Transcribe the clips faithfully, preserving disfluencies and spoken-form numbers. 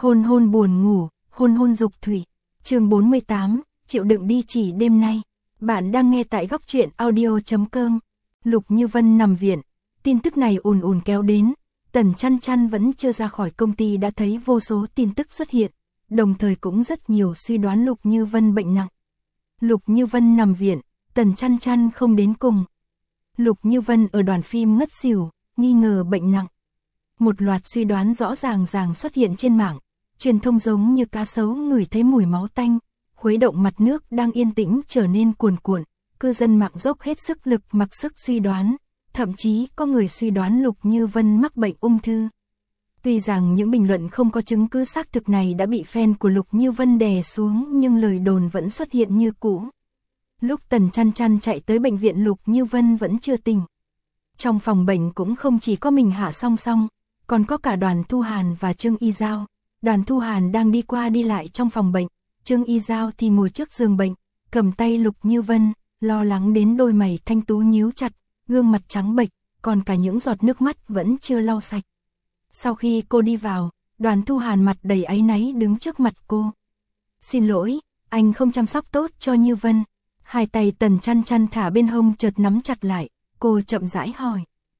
Hôn hôn buồn ngủ, hôn hôn dục thủy. Chương bốn mươi tám, chịu đựng đi chỉ đêm nay. Bạn đang nghe tại góc truyện audio chấm com. Lục Như Vân nằm viện, tin tức này ùn ùn kéo đến. Tần Chăn Chăn vẫn chưa ra khỏi công ty đã thấy vô số tin tức xuất hiện, đồng thời cũng rất nhiều suy đoán Lục Như Vân bệnh nặng. Lục Như Vân nằm viện, Tần Chăn Chăn không đến cùng. Lục Như Vân ở đoàn phim ngất xỉu, nghi ngờ bệnh nặng. Một loạt suy đoán rõ ràng ràng xuất hiện trên mạng, truyền thông giống như cá sấu ngửi thấy mùi máu tanh, khuấy động mặt nước đang yên tĩnh trở nên cuồn cuộn, cư dân mạng dốc hết sức lực mặc sức suy đoán, thậm chí có người suy đoán Lục Như Vân mắc bệnh ung thư. Tuy rằng những bình luận không có chứng cứ xác thực này đã bị fan của Lục Như Vân đè xuống, nhưng lời đồn vẫn xuất hiện như cũ. Lúc Tần Chăn Chăn chạy tới bệnh viện, Lục Như Vân vẫn chưa tỉnh. Trong phòng bệnh cũng không chỉ có mình Hạ Song Song, còn có cả Đoàn Thu Hàn và Trương Y Giao. Đoàn Thu Hàn đang đi qua đi lại trong phòng bệnh, Trương Y Giao thì ngồi trước giường bệnh, cầm tay Lục Như Vân, lo lắng đến đôi mày thanh tú nhíu chặt, gương mặt trắng bệch, còn cả những giọt nước mắt vẫn chưa lau sạch. Sau khi cô đi vào, Đoàn Thu Hàn mặt đầy áy náy đứng trước mặt cô. "Xin lỗi, anh không chăm sóc tốt cho Như Vân." Hai tay Tần Chăn Chăn thả bên hông chợt nắm chặt lại, cô chậm rãi hỏi: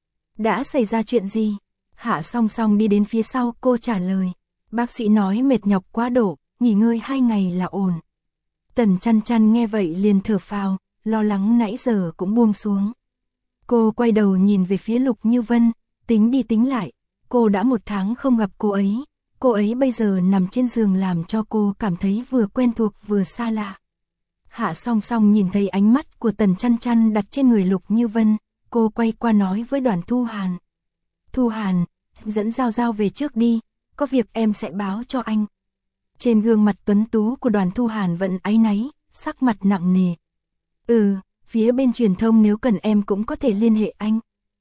"Đã xảy ra chuyện gì?" Hạ Song Song đi đến phía sau cô trả lời: "Bác sĩ nói mệt nhọc quá độ, nghỉ ngơi hai ngày là ổn." Tần Chăn Chăn nghe vậy liền thở phào, lo lắng nãy giờ cũng buông xuống. Cô quay đầu nhìn về phía Lục Như Vân, tính đi tính lại, cô đã một tháng không gặp cô ấy, cô ấy bây giờ nằm trên giường làm cho cô cảm thấy vừa quen thuộc vừa xa lạ. Hạ Song Song nhìn thấy ánh mắt của Tần Chăn Chăn đặt trên người Lục Như Vân, cô quay qua nói với Đoàn Thu Hàn: "Thu Hàn, dẫn Giao Giao về trước đi, có việc em sẽ báo cho anh." Trên gương mặt tuấn tú của Đoàn Thu Hàn vẫn áy náy, sắc mặt nặng nề. "Ừ, phía bên truyền thông nếu cần em cũng có thể liên hệ anh."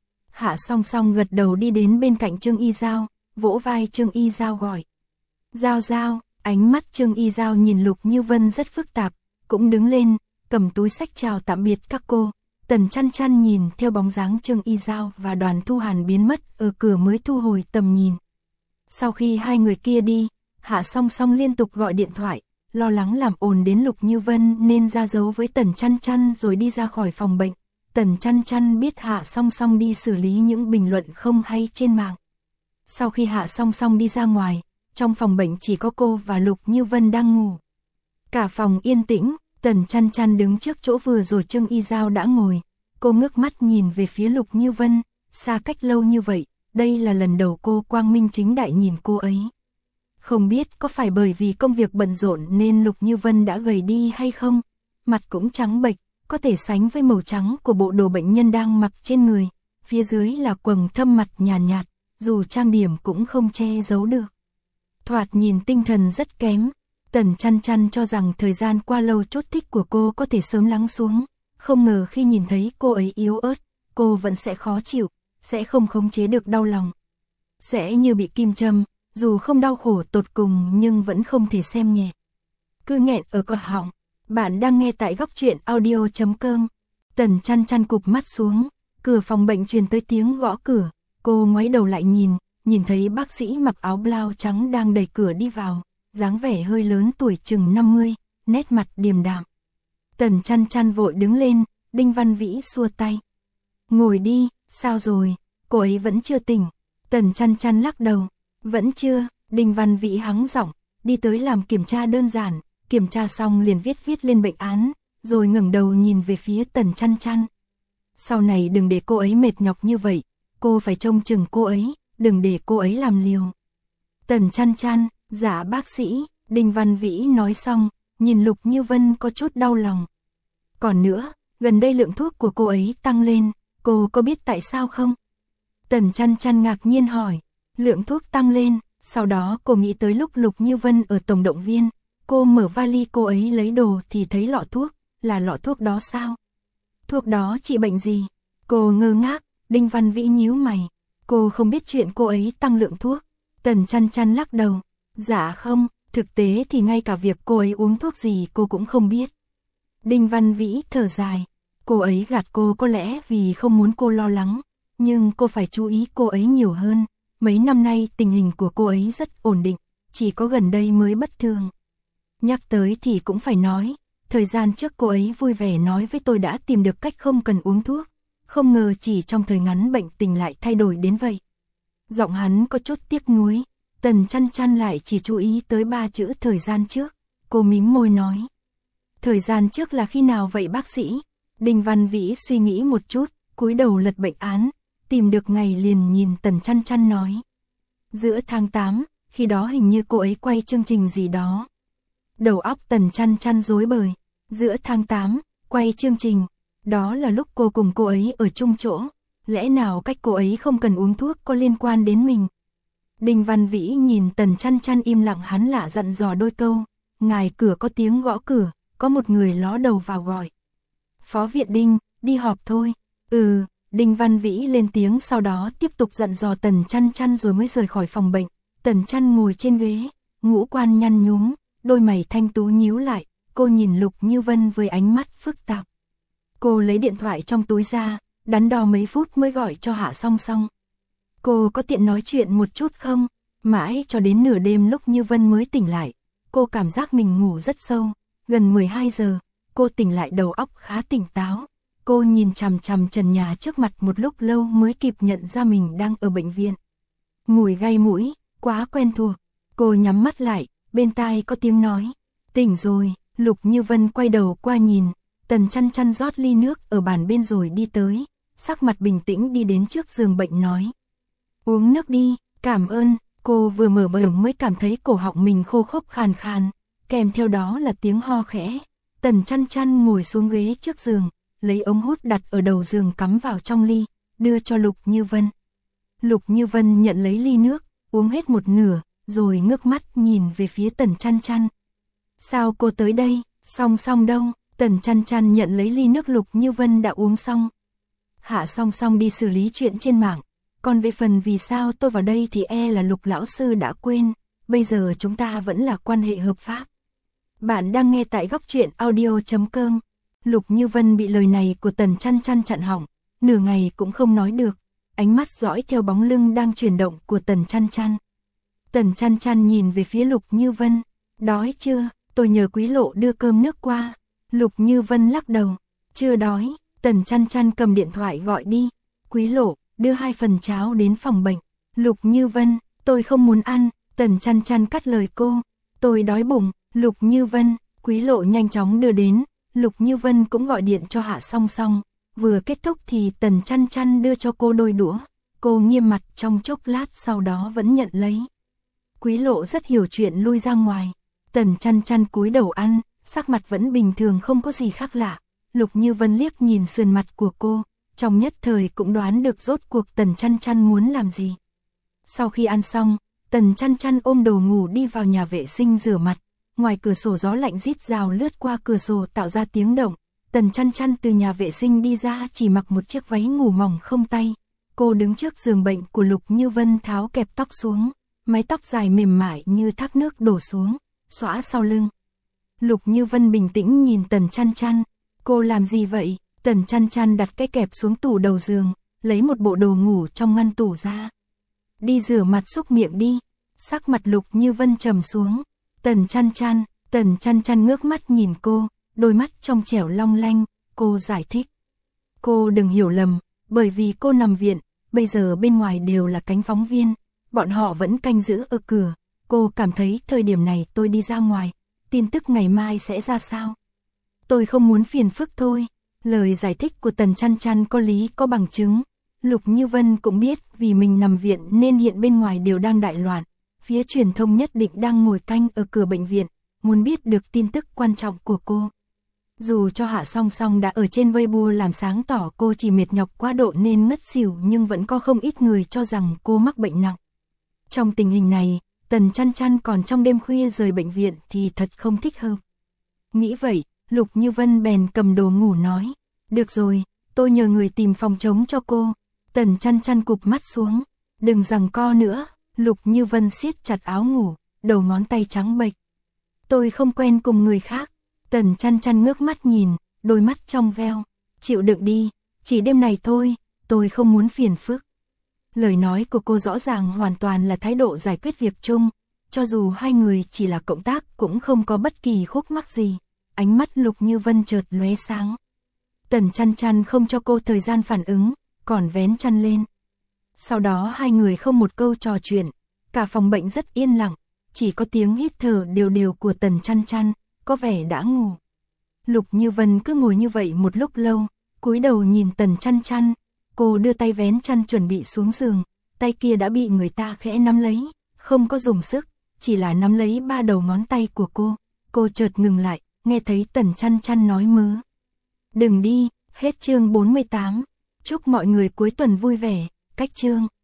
Hạ Song Song gật đầu đi đến bên cạnh Trương Y Giao, vỗ vai Trương Y Giao gọi: "Giao Giao." Ánh mắt Trương Y Giao nhìn Lục Như Vân rất phức tạp, cũng đứng lên, cầm túi xách chào tạm biệt các cô. Tần Chăn Chăn nhìn theo bóng dáng Trương Y Giao và Đoàn Thu Hàn biến mất ở cửa mới thu hồi tầm nhìn. Sau khi hai người kia đi, Hạ Song Song liên tục gọi điện thoại, lo lắng làm ồn đến Lục Như Vân nên ra dấu với Tần Chăn Chăn rồi đi ra khỏi phòng bệnh. Tần Chăn Chăn biết Hạ Song Song đi xử lý những bình luận không hay trên mạng. Sau khi Hạ Song Song đi ra ngoài, trong phòng bệnh chỉ có cô và Lục Như Vân đang ngủ. Cả phòng yên tĩnh, Tần Chăn Chăn đứng trước chỗ vừa rồi Trương Y Giao đã ngồi. Cô ngước mắt nhìn về phía Lục Như Vân, xa cách lâu như vậy, đây là lần đầu cô quang minh chính đại nhìn cô ấy. Không biết có phải bởi vì công việc bận rộn nên Lục Như Vân đã gầy đi hay không, mặt cũng trắng bệch, có thể sánh với màu trắng của bộ đồ bệnh nhân đang mặc trên người, phía dưới là quầng thâm mặt nhàn nhạt, nhạt, dù trang điểm cũng không che giấu được. Thoạt nhìn tinh thần rất kém. Tần Chăn Chăn cho rằng thời gian qua lâu chốt thích của cô có thể sớm lắng xuống, không ngờ khi nhìn thấy cô ấy yếu ớt, cô vẫn sẽ khó chịu, sẽ không khống chế được đau lòng. Sẽ như bị kim châm, dù không đau khổ tột cùng nhưng vẫn không thể xem nhẹ. Cứ nghẹn ở cổ họng. Bạn đang nghe tại góc truyện audio chấm com. Tần Chăn Chăn cụp mắt xuống, cửa phòng bệnh truyền tới tiếng gõ cửa, cô ngoái đầu lại nhìn, nhìn thấy bác sĩ mặc áo blau trắng đang đẩy cửa đi vào, dáng vẻ hơi lớn tuổi chừng năm mươi, nét mặt điềm đạm. Tần Chăn Chăn vội đứng lên, Đinh Văn Vĩ xua tay: "Ngồi đi." "Sao rồi, cô ấy vẫn chưa tỉnh?" Tần Chăn Chăn lắc đầu: "Vẫn chưa." Đinh Văn Vĩ hắng giọng, đi tới làm kiểm tra đơn giản, kiểm tra xong liền viết viết lên bệnh án, rồi ngẩng đầu nhìn về phía Tần Chăn Chăn. "Sau này đừng để cô ấy mệt nhọc như vậy, cô phải trông chừng cô ấy, đừng để cô ấy làm liều." Tần Chăn Chăn: "Dạ bác sĩ." Đinh Văn Vĩ nói xong, nhìn Lục Như Vân có chút đau lòng. "Còn nữa, gần đây lượng thuốc của cô ấy tăng lên, cô có biết tại sao không?" Tần Chăn Chăn ngạc nhiên hỏi. Lượng thuốc tăng lên, sau đó cô nghĩ tới lúc Lục Như Vân ở tổng động viên, cô mở vali cô ấy lấy đồ thì thấy lọ thuốc, là lọ thuốc đó sao? "Thuốc đó trị bệnh gì?" Cô ngơ ngác. Đinh Văn Vĩ nhíu mày. Cô không biết chuyện cô ấy tăng lượng thuốc. Tần Chăn Chăn lắc đầu. "Dạ không, thực tế thì ngay cả việc cô ấy uống thuốc gì cô cũng không biết." Đinh Văn Vĩ thở dài. Cô ấy gạt cô có lẽ vì không muốn cô lo lắng, nhưng cô phải chú ý cô ấy nhiều hơn. Mấy năm nay tình hình của cô ấy rất ổn định, chỉ có gần đây mới bất thường. Nhắc tới thì cũng phải nói, thời gian trước cô ấy vui vẻ nói với tôi đã tìm được cách không cần uống thuốc, không ngờ chỉ trong thời ngắn bệnh tình lại thay đổi đến vậy. Giọng hắn có chút tiếc nuối, Tần Chăn Chăn lại chỉ chú ý tới ba chữ thời gian trước, cô mím môi nói. Thời gian trước là khi nào vậy bác sĩ? Đinh Văn Vĩ suy nghĩ một chút, cúi đầu lật bệnh án, tìm được ngày liền nhìn Tần Chăn Chăn nói. Giữa tháng tám, khi đó hình như cô ấy quay chương trình gì đó. Đầu óc Tần Chăn Chăn rối bời, giữa tháng tám, quay chương trình, đó là lúc cô cùng cô ấy ở chung chỗ, lẽ nào cách cô ấy không cần uống thuốc có liên quan đến mình? Đinh Văn Vĩ nhìn Tần Chăn Chăn im lặng, hắn lạ dặn dò đôi câu, ngoài cửa có tiếng gõ cửa, có một người ló đầu vào gọi. Phó viện Đinh, đi họp thôi. Ừ, Đinh Văn Vĩ lên tiếng, sau đó tiếp tục dặn dò Tần Chăn Chăn rồi mới rời khỏi phòng bệnh. Tần Chăn ngồi trên ghế, ngũ quan nhăn nhúm, đôi mày thanh tú nhíu lại, cô nhìn Lục Như Vân với ánh mắt phức tạp. Cô lấy điện thoại trong túi ra, đắn đo mấy phút mới gọi cho Hạ Song Song. Cô có tiện nói chuyện một chút không? Mãi cho đến nửa đêm Lục Như Vân mới tỉnh lại, cô cảm giác mình ngủ rất sâu, gần mười hai giờ, cô tỉnh lại đầu óc khá tỉnh táo. Cô nhìn chằm chằm trần nhà trước mặt một lúc lâu mới kịp nhận ra mình đang ở bệnh viện. Mùi gai mũi, quá quen thuộc, cô nhắm mắt lại, bên tai có tiếng nói. Tỉnh rồi, Lục Như Vân quay đầu qua nhìn, Tần Chăn Chăn rót ly nước ở bàn bên rồi đi tới, sắc mặt bình tĩnh đi đến trước giường bệnh nói. Uống nước đi, cảm ơn, cô vừa mở miệng mới cảm thấy cổ họng mình khô khốc khàn khàn, kèm theo đó là tiếng ho khẽ. Tần Chăn Chăn ngồi xuống ghế trước giường, lấy ống hút đặt ở đầu giường cắm vào trong ly, đưa cho Lục Như Vân. Lục Như Vân nhận lấy ly nước, uống hết một nửa, rồi ngước mắt nhìn về phía Tần Chăn Chăn. Sao cô tới đây, Song Song đâu? Tần Chăn Chăn nhận lấy ly nước Lục Như Vân đã uống xong. Hạ Song Song đi xử lý chuyện trên mạng, còn về phần vì sao tôi vào đây thì e là Lục lão sư đã quên, bây giờ chúng ta vẫn là quan hệ hợp pháp. Bạn đang nghe tại góc truyện audio chấm com. Lục Như Vân bị lời này của Tần Chăn Chăn chặn họng, nửa ngày cũng không nói được, ánh mắt dõi theo bóng lưng đang chuyển động của Tần Chăn Chăn. Tần Chăn Chăn nhìn về phía Lục Như Vân, đói chưa, tôi nhờ Quý Lộ đưa cơm nước qua. Lục Như Vân lắc đầu, chưa đói. Tần Chăn Chăn cầm điện thoại gọi đi, Quý Lộ, đưa hai phần cháo đến phòng bệnh. Lục Như Vân, tôi không muốn ăn. Tần Chăn Chăn cắt lời cô, tôi đói bụng. Lục Như Vân, Quý Lộ nhanh chóng đưa đến. Lục Như Vân cũng gọi điện cho Hạ Song Song, vừa kết thúc thì Tần Chăn Chăn đưa cho cô đôi đũa, cô nghiêm mặt trong chốc lát sau đó vẫn nhận lấy. Quý Lộ rất hiểu chuyện lui ra ngoài, Tần Chăn Chăn cúi đầu ăn, sắc mặt vẫn bình thường không có gì khác lạ. Lục Như Vân liếc nhìn sườn mặt của cô, trong nhất thời cũng đoán được rốt cuộc Tần Chăn Chăn muốn làm gì. Sau khi ăn xong, Tần Chăn Chăn ôm đồ ngủ đi vào nhà vệ sinh rửa mặt. Ngoài cửa sổ gió lạnh rít rào lướt qua cửa sổ tạo ra tiếng động. Tần Chăn Chăn từ nhà vệ sinh đi ra chỉ mặc một chiếc váy ngủ mỏng không tay. Cô đứng trước giường bệnh của Lục Như Vân tháo kẹp tóc xuống, mái tóc dài mềm mại như thác nước đổ xuống, xõa sau lưng. Lục Như Vân bình tĩnh nhìn Tần Chăn Chăn, cô làm gì vậy? Tần Chăn Chăn đặt cái kẹp xuống tủ đầu giường, lấy một bộ đồ ngủ trong ngăn tủ ra. Đi rửa mặt xúc miệng đi. Sắc mặt Lục Như Vân trầm xuống. Tần Chăn Chăn, Tần Chăn Chăn ngước mắt nhìn cô, đôi mắt trong trẻo long lanh, cô giải thích. Cô đừng hiểu lầm, bởi vì cô nằm viện, bây giờ bên ngoài đều là cánh phóng viên, bọn họ vẫn canh giữ ở cửa, cô cảm thấy thời điểm này tôi đi ra ngoài, tin tức ngày mai sẽ ra sao? Tôi không muốn phiền phức thôi. Lời giải thích của Tần Chăn Chăn có lý có bằng chứng. Lục Như Vân cũng biết vì mình nằm viện nên hiện bên ngoài đều đang đại loạn. Phía truyền thông nhất định đang ngồi canh ở cửa bệnh viện, muốn biết được tin tức quan trọng của cô. Dù cho Hạ Song Song đã ở trên Weibo làm sáng tỏ cô chỉ mệt nhọc quá độ nên ngất xỉu, nhưng vẫn có không ít người cho rằng cô mắc bệnh nặng. Trong tình hình này, Tần Chăn Chăn còn trong đêm khuya rời bệnh viện thì thật không thích hợp. Nghĩ vậy, Lục Như Vân bèn cầm đồ ngủ nói, được rồi, tôi nhờ người tìm phòng trống cho cô. Tần Chăn Chăn cụp mắt xuống, đừng giằng co nữa. Lục Như Vân siết chặt áo ngủ, đầu ngón tay trắng bệch. Tôi không quen cùng người khác. Tần Chăn Chăn ngước mắt nhìn, đôi mắt trong veo. Chịu đựng đi, chỉ đêm này thôi, tôi không muốn phiền phức. Lời nói của cô rõ ràng hoàn toàn là thái độ giải quyết việc chung. cho dù hai người chỉ là cộng tác cũng không có bất kỳ khúc mắc gì. Ánh mắt Lục Như Vân chợt lóe sáng. Tần Chăn Chăn không cho cô thời gian phản ứng, còn vén chăn lên. Sau đó hai người không một câu trò chuyện, cả phòng bệnh rất yên lặng, chỉ có tiếng hít thở đều đều của Tần Chăn Chăn, có vẻ đã ngủ. Lục Như Vân cứ ngồi như vậy một lúc lâu, cúi đầu nhìn Tần Chăn Chăn, cô đưa tay vén chăn chuẩn bị xuống giường, tay kia đã bị người ta khẽ nắm lấy, không có dùng sức, chỉ là nắm lấy ba đầu ngón tay của cô. Cô chợt ngừng lại, nghe thấy Tần Chăn Chăn nói mớ. Đừng đi, hết chương bốn mươi tám. Chúc mọi người cuối tuần vui vẻ, cách chương.